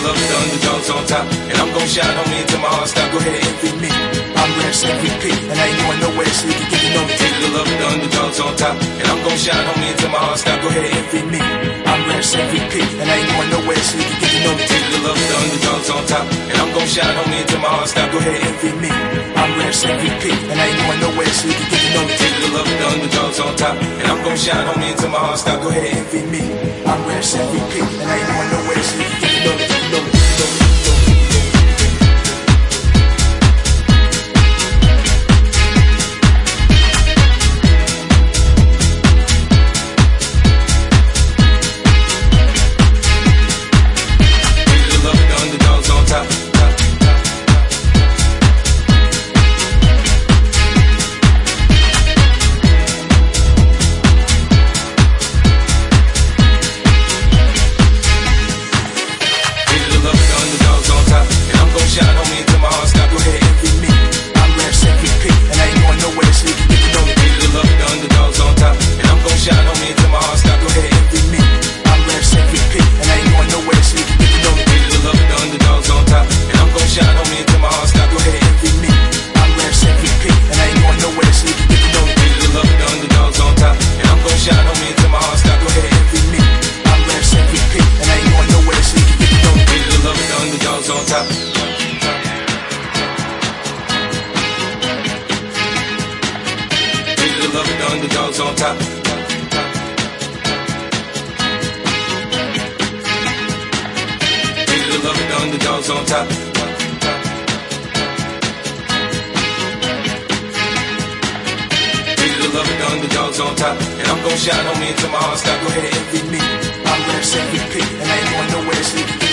love the underdogs on top, and I'm gon' shine on me until my heart stop. Go ahead, envy me. I'm Raps MVP, and I ain't going nowhere, so you can get to know me. Take the love the underdogs on top, and I'm gon' shine on me until my heart stop. Go ahead, envy me. I'm Raps MVP, and I ain't going nowhere, so you can get to know me. Take the love the underdogs on top, and I'm gon' shine on me until my heart stop. Go ahead, envy me. I'm Raps MVP, and I ain't going nowhere, so you can get to know me. Take the love the underdogs on top, and I'm gon' shine on me until my heart stop. Go ahead, envy me. I'm Raps MVP, and I ain't going nowhere, so you can get to know me. Underdogs on top. Take the love of the underdogs on top. Take the love of the underdogs on top, and I'm gon' shine on me until my heart stop. Go ahead, envy me. I'm Raps MVP, and I ain't going nowhere, so you can